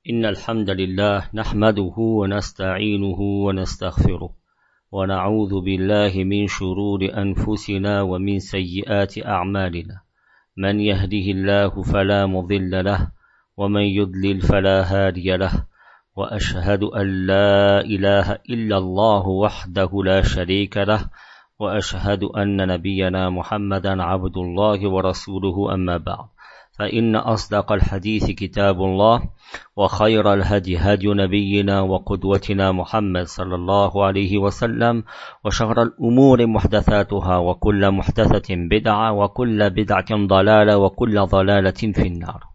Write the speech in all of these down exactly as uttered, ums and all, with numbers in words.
إن الحمد لله نحمده ونستعينه ونستغفره ونعوذ بالله من شرور أنفسنا ومن سيئات أعمالنا من يهده الله فلا مضل له ومن يضلل فلا هادي له وأشهد أن لا إله إلا الله وحده لا شريك له وأشهد أن نبينا محمدا عبد الله ورسوله أما بعد فإن أصدق الحديث كتاب الله وخير الهدي هدي نبينا وقدوتنا محمد صلى الله عليه وسلم وشر الأمور محدثاتها وكل محدثة بدعة وكل بدعة ضلالة وكل ضلالة في النار.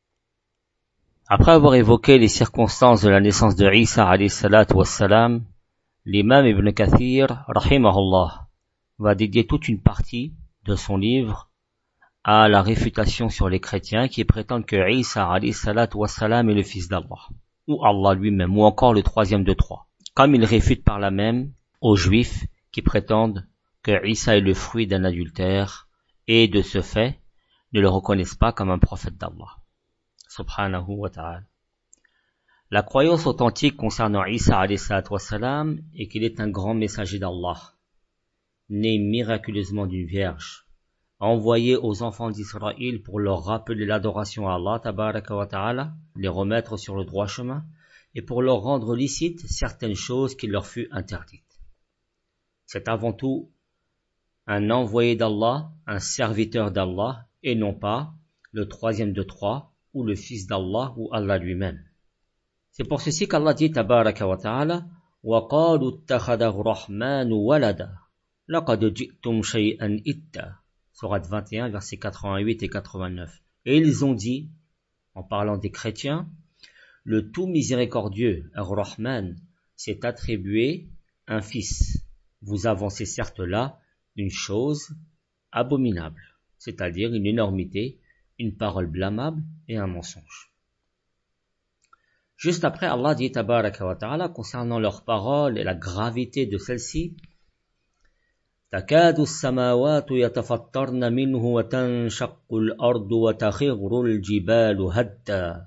Après avoir évoqué les circonstances de la naissance de Isa alayhi salatu wassalam, l'imam Ibn Kathir, rahimahullah, va dédier toute une partie de son livre à la réfutation sur les chrétiens qui prétendent que Isa alayhi salatu wassalam est le fils d'Allah, ou Allah lui-même, ou encore le troisième de trois. Comme il réfute par là même aux juifs qui prétendent que Isa est le fruit d'un adultère et de ce fait ne le reconnaissent pas comme un prophète d'Allah, subhanahu wa ta'ala. La croyance authentique concernant Isa alayhi salatu wassalam est qu'il est un grand messager d'Allah, né miraculeusement d'une vierge, envoyé aux enfants d'Israël pour leur rappeler l'adoration à Allah tabaraka wa ta'ala, les remettre sur le droit chemin, et pour leur rendre licite certaines choses qui leur furent interdites. C'est avant tout un envoyé d'Allah, un serviteur d'Allah, et non pas le troisième de trois, ou le fils d'Allah, ou Allah lui-même. C'est pour ceci qu'Allah dit tabaraka wa ta'ala, وَقَالُوا اتَّخَذَ الرَّحْمَنُ وَلَدًا لَقَدْ جِئْتُمْ شَيْئًا إِدًّا. Sourate vingt et un, versets quatre-vingt-huit et quatre-vingt-neuf. Et ils ont dit, en parlant des chrétiens, le tout miséricordieux, Ar-Rahman, s'est attribué un fils. Vous avancez certes là une chose abominable, c'est-à-dire une énormité, une parole blâmable et un mensonge. Juste après, Allah dit tabaraka wa ta'ala concernant leurs paroles et la gravité de celles-ci, تكاد السماوات يتفطرن منه وتنشق الأرض وتخر الجبال هدا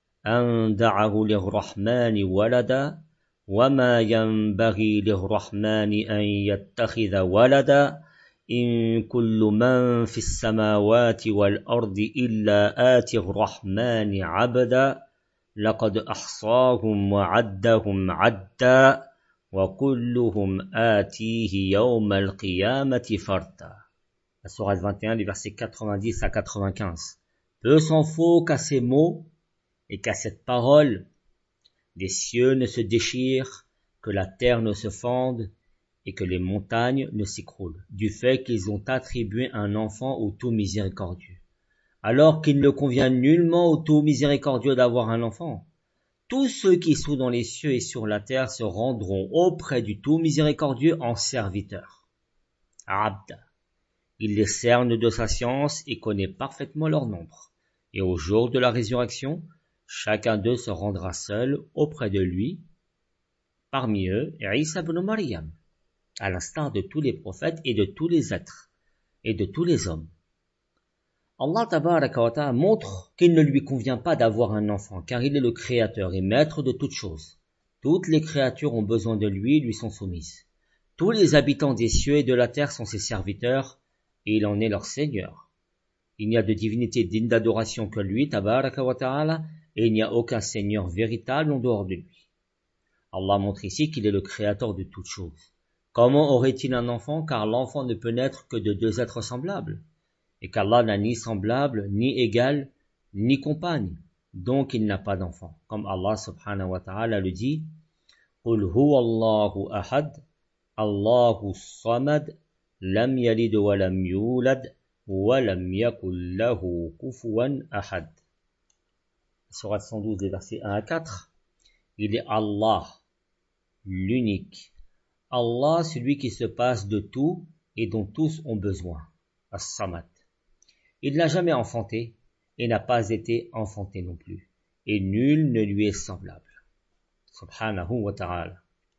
أن دعوا للرحمن ولدا وما ينبغي للرحمن أن يتخذ ولدا إن كل من في السماوات والأرض إلا آتي الرحمن عبدا لقد أحصاهم وعدهم عدا وَكُلُّهُمْ آتِيهِ يَوْمَ الْقِيَامَةِ فَرْدًا. La sourate vingt et un, les versets quatre-vingt-dix à quatre-vingt-quinze. Peu s'en faut qu'à ces mots et qu'à cette parole, les cieux ne se déchirent, que la terre ne se fende et que les montagnes ne s'écroulent, du fait qu'ils ont attribué un enfant au tout miséricordieux. Alors qu'il ne convient nullement au tout miséricordieux d'avoir un enfant. Tous ceux qui sont dans les cieux et sur la terre se rendront auprès du tout miséricordieux en serviteurs. Abda. Il les cerne de sa science et connaît parfaitement leur nombre. Et au jour de la résurrection, chacun d'eux se rendra seul auprès de lui, parmi eux, Isa ibn Maryam, à l'instar de tous les prophètes et de tous les êtres, et de tous les hommes. Allah tabaraka wa ta'ala montre qu'il ne lui convient pas d'avoir un enfant, car il est le créateur et maître de toutes choses. Toutes les créatures ont besoin de lui et lui sont soumises. Tous les habitants des cieux et de la terre sont ses serviteurs, et il en est leur Seigneur. Il n'y a de divinité digne d'adoration que lui, tabaraka wa ta'ala, et il n'y a aucun Seigneur véritable en dehors de lui. Allah montre ici qu'il est le créateur de toutes choses. Comment aurait-il un enfant, car l'enfant ne peut naître que de deux êtres semblables, et qu'Allah n'a ni semblable, ni égal, ni compagne, donc il n'a pas d'enfant. Comme Allah subhanahu wa ta'ala le dit, قُلْ هُوَ اللَّهُ أَحَدٌ اللَّهُ الصَّمَدُ لَمْ يَلِدْ وَلَمْ يُولَدْ وَلَمْ يَكُنْ لَهُ كُفُوًا أَحَدٌ. Sourate cent douze, les versets un à quatre. Il est Allah, l'unique. Allah, celui qui se passe de tout et dont tous ont besoin. As-Samad. Il n'a jamais enfanté et n'a pas été enfanté non plus, et nul ne lui est semblable. Subhanahu wa ta'ala.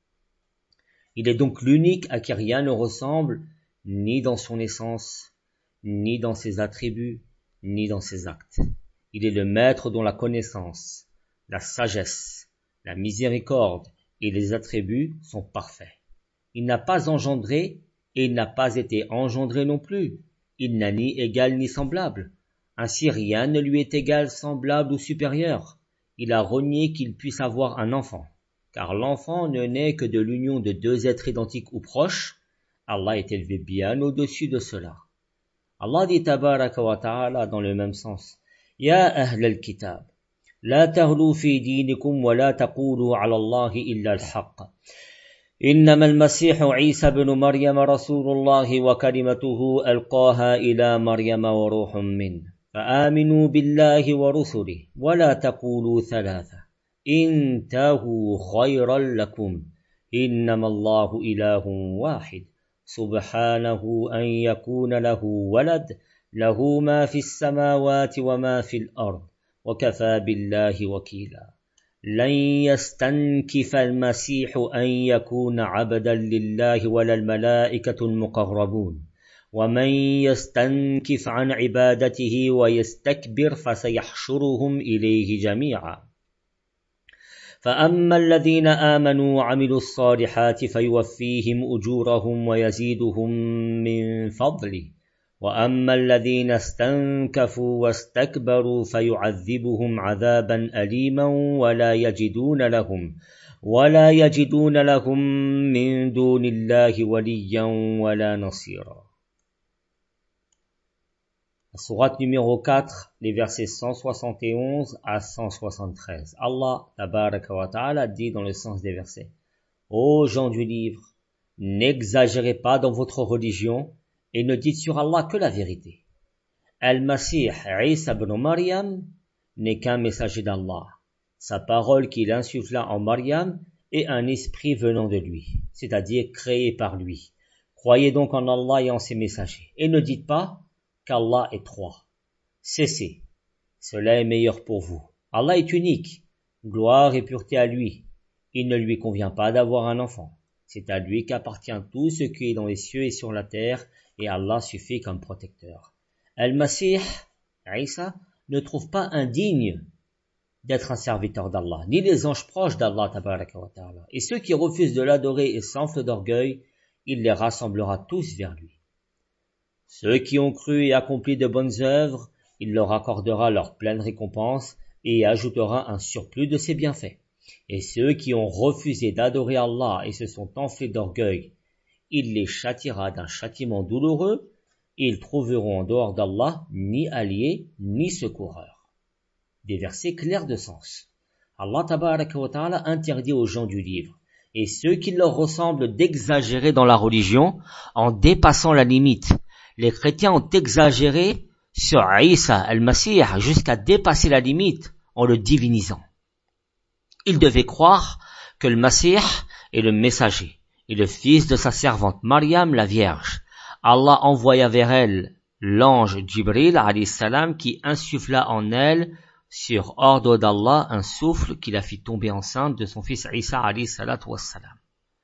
Il est donc l'unique à qui rien ne ressemble, ni dans son essence, ni dans ses attributs, ni dans ses actes. Il est le maître dont la connaissance, la sagesse, la miséricorde et les attributs sont parfaits. Il n'a pas engendré et il n'a pas été engendré non plus. Il n'a ni égal ni semblable. Ainsi rien ne lui est égal, semblable ou supérieur. Il a renié qu'il puisse avoir un enfant, car l'enfant ne naît que de l'union de deux êtres identiques ou proches. Allah est élevé bien au-dessus de cela. Allah dit tabaraka wa ta'ala dans le même sens: Ya ahl al-kitab, la taghlu fi dinikum wa la taqulu ala Allahi illa al-haqq. إنما المسيح عيسى بن مريم رسول الله وكلمته ألقاها إلى مريم وروح منه فآمنوا بالله ورسله ولا تقولوا ثلاثة انتهوا خيرا لكم إنما الله إله واحد سبحانه أن يكون له ولد له ما في السماوات وما في الأرض وكفى بالله وكيلا لن يستنكف المسيح أن يكون عبدا لله ولا الملائكة المقربون ومن يستنكف عن عبادته ويستكبر فسيحشرهم إليه جميعا فأما الذين آمنوا وعملوا الصالحات فيوفيهم أجورهم ويزيدهم من فضله وأما الذين استنكفوا واستكبروا فيعذبهم عذابا أليما ولا يجدون لهم ولا يجدون لهم من دون الله وليا ولا نصيرا. Sourate numéro quatre, les versets cent soixante et onze à cent soixante-treize. Allah tabaraka wa ta'ala dit dans le sens des versets: Ô gens du livre, n'exagérez pas dans votre religion et ne dites sur Allah que la vérité. Al-Masih Isa ibn Maryam n'est qu'un messager d'Allah. Sa parole qu'il insuffla en Maryam est un esprit venant de lui, c'est-à-dire créé par lui. Croyez donc en Allah et en ses messagers. Et ne dites pas qu'Allah est trois. Cessez. Cela est meilleur pour vous. Allah est unique. Gloire et pureté à lui. Il ne lui convient pas d'avoir un enfant. C'est à lui qu'appartient tout ce qui est dans les cieux et sur la terre, et Allah suffit comme protecteur. Al-Masih, Isa, ne trouve pas indigne d'être un serviteur d'Allah, ni les anges proches d'Allah tabaraka wa ta'ala. Et ceux qui refusent de l'adorer et s'enflent d'orgueil, il les rassemblera tous vers lui. Ceux qui ont cru et accompli de bonnes œuvres, il leur accordera leur pleine récompense et ajoutera un surplus de ses bienfaits. Et ceux qui ont refusé d'adorer Allah et se sont enflés d'orgueil, il les châtiera d'un châtiment douloureux, et ils trouveront en dehors d'Allah ni alliés ni secoureurs. Des versets clairs de sens. Allah tabaraka wa ta'ala interdit aux gens du livre et ceux qui leur ressemblent d'exagérer dans la religion en dépassant la limite. Les chrétiens ont exagéré sur Isa al-Masih jusqu'à dépasser la limite en le divinisant. Ils devaient croire que le Masih est le messager et le fils de sa servante Maryam la Vierge. Allah envoya vers elle l'ange Jibril alayhi salam qui insuffla en elle sur ordre d'Allah un souffle qui la fit tomber enceinte de son fils Isa alayhi salatu wassalam.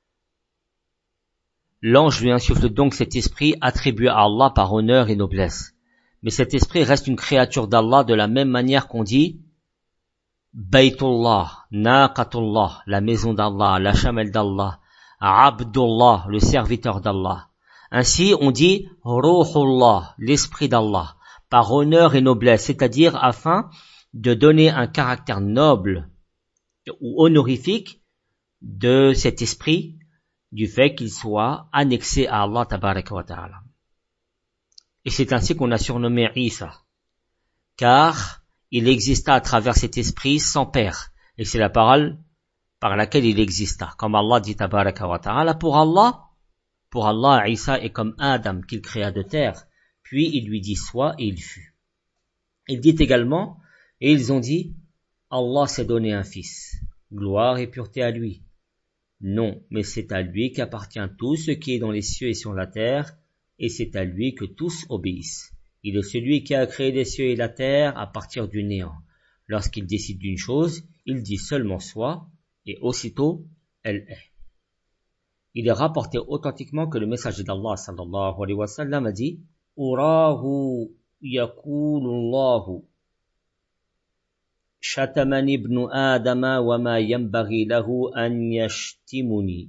L'ange lui insuffle donc cet esprit attribué à Allah par honneur et noblesse. Mais cet esprit reste une créature d'Allah de la même manière qu'on dit Baytullah, Naqatullah, la maison d'Allah, la chamelle d'Allah, Abdullah, le serviteur d'Allah. Ainsi, on dit Ruhullah, l'esprit d'Allah, par honneur et noblesse, c'est-à-dire afin de donner un caractère noble ou honorifique de cet esprit, du fait qu'il soit annexé à Allah tabaraka wa ta'ala. Et c'est ainsi qu'on a surnommé Isa, car il exista à travers cet esprit sans père, et c'est la parole par laquelle il exista, comme Allah dit tabaraka wa ta'ala. Pour Allah, pour Allah, Isa est comme Adam qu'il créa de terre, puis il lui dit sois et il fut. Il dit également, et ils ont dit, Allah s'est donné un fils, gloire et pureté à lui. Non, mais c'est à lui qu'appartient tout ce qui est dans les cieux et sur la terre, et c'est à lui que tous obéissent. Il est celui qui a créé les cieux et la terre à partir du néant. Lorsqu'il décide d'une chose, il dit seulement soit, et aussitôt, elle est. Il est rapporté authentiquement que le messager d'Allah sallallahu alayhi wa sallam a dit « Urahu yakulullahu شتمني ابن آدم وما ينبغي له أن يشتمني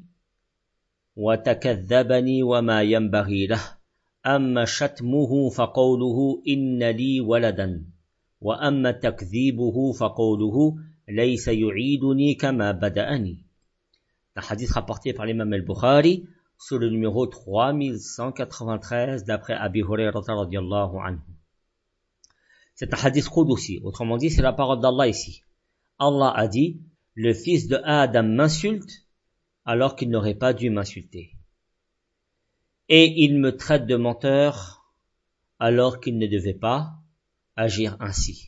وتكذبني وما ينبغي له أما شتمه فقوله إن لي ولدا وأما تكذيبه فقوله ليس يعيدني كما بدأني. Un hadith rapporté par l'imam al-Bukhari sur le numéro trois mille cent quatre-vingt-treize d'après Abi Hurayrata radiyallahu anhu. C'est un hadith qudsi, autrement dit c'est la parole d'Allah ici. Allah a dit, le fils de Adam m'insulte alors qu'il n'aurait pas dû m'insulter. Et il me traite de menteur alors qu'il ne devait pas agir ainsi.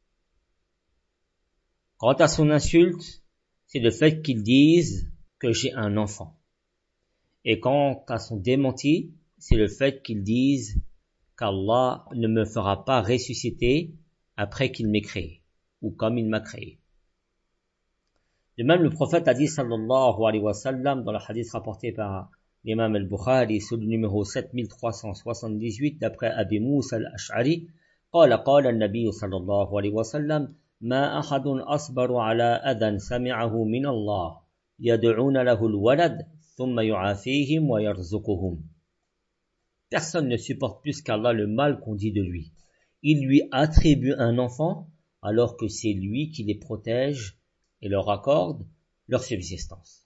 Quant à son insulte, c'est le fait qu'il dise que j'ai un enfant. Et quant à son démenti, c'est le fait qu'il dise qu'Allah ne me fera pas ressusciter après qu'il m'ait créé, ou comme il m'a créé. De même, le prophète a dit sallallahu alayhi wa sallam dans le hadith rapporté par l'imam al-Bukhari sur le numéro sept mille trois cent soixante-dix-huit d'après Abi Moussa al-Ash'ari, قال قال النبي صلى الله عليه وسلم ما أحد أصبر على أذى سمعه من الله يدعون له الولد ثم يعافيهم ويرزقهم. Personne ne supporte plus qu'Allah le mal qu'on dit de lui. Il lui attribue un enfant alors que c'est lui qui les protège et leur accorde leur subsistance.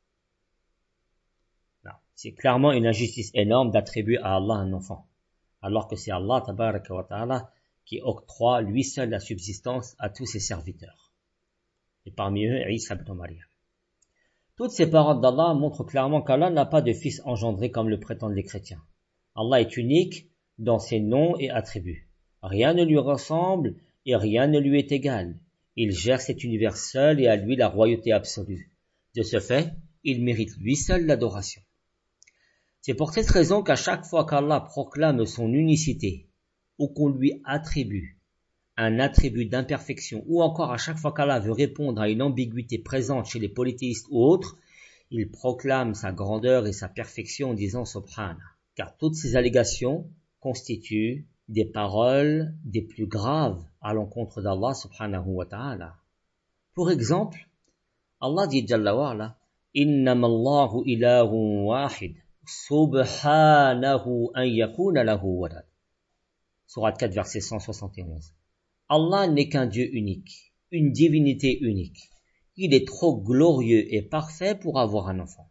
Non, c'est clairement une injustice énorme d'attribuer à Allah un enfant, alors que c'est Allah tabaraka wa ta'ala qui octroie lui seul la subsistance à tous ses serviteurs. Et parmi eux, Isa ibn Maryam. Toutes ces paroles d'Allah montrent clairement qu'Allah n'a pas de fils engendré comme le prétendent les chrétiens. Allah est unique dans ses noms et attributs. Rien ne lui ressemble et rien ne lui est égal. Il gère cet univers seul et à lui la royauté absolue. De ce fait, il mérite lui seul l'adoration. C'est pour cette raison qu'à chaque fois qu'Allah proclame son unicité, ou qu'on lui attribue un attribut d'imperfection, ou encore à chaque fois qu'Allah veut répondre à une ambiguïté présente chez les polythéistes ou autres, il proclame sa grandeur et sa perfection en disant Subhana, car toutes ces allégations constituent des paroles des plus graves à l'encontre d'Allah subhanahu wa ta'ala. Pour exemple, Allah dit Jalla wa'ala, Innama Allahu ilahun wahid, subhanahu an yakuna lahu walad. Sourate quatre, verset cent soixante et onze. Allah n'est qu'un Dieu unique, une divinité unique. Il est trop glorieux et parfait pour avoir un enfant.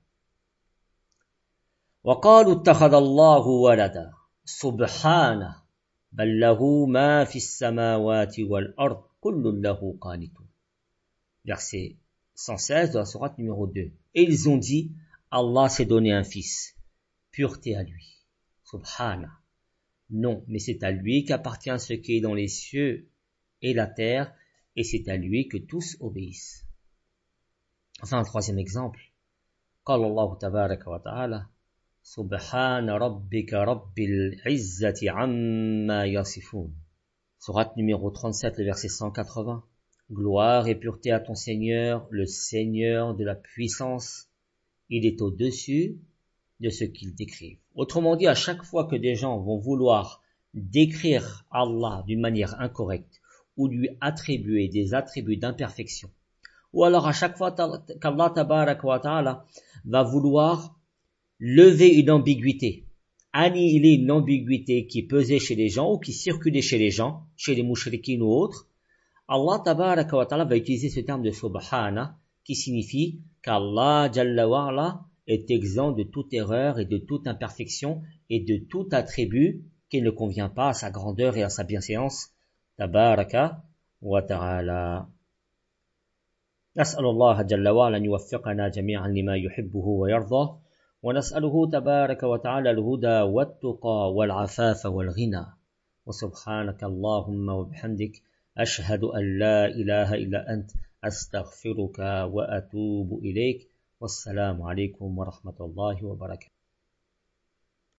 وَقَالُوا اتَّخَذَ اللَّهُ وَلَدًا سُبْحَانَهُ بَلْ لَهُ مَا فِي السَّمَاوَاتِ وَالْأَرْضِ كُلٌّ لَهُ قَانِتٌ. Verset cent seize de la sourate numéro deux. Et ils ont dit, Allah s'est donné un fils. Pureté à lui. Subhana. Non, mais c'est à lui qu'appartient ce qui est dans les cieux et la terre, et c'est à lui que tous obéissent. Enfin, un troisième exemple. قال الله تبارك وتعالى سبحان ربك رب العزة عما يصفون. Sourate numéro trente-sept, le verset cent quatre-vingts. Gloire et pureté à ton Seigneur, le Seigneur de la puissance. Il est au-dessus de ce qu'ils décrivent. Autrement dit, à chaque fois que des gens vont vouloir décrire Allah d'une manière incorrecte ou lui attribuer des attributs d'imperfection, ou alors à chaque fois qu'Allah tabaraka wa ta'ala va vouloir lever une ambiguïté, annihiler une ambiguïté qui pesait chez les gens ou qui circulait chez les gens, chez les mouchriquines ou autres, Allah tabaraka wa ta'ala va utiliser ce terme de subhana qui signifie qu'Allah jalla wa ala est exempt de toute erreur et de toute imperfection et de tout attribut qui ne convient pas à sa grandeur et à sa bienséance. Tabaraka wa ta'ala. نسأل الله جل وعلا أن يوفقنا جميعا لما يحبه ويرضاه ونسأله تبارك وتعالى الهدى والتقى والعفاف والغنى وسبحانك اللهم وبحمدك أشهد أن لا إله إلا أنت أستغفرك وأتوب إليك والسلام عليكم ورحمة الله وبركاته.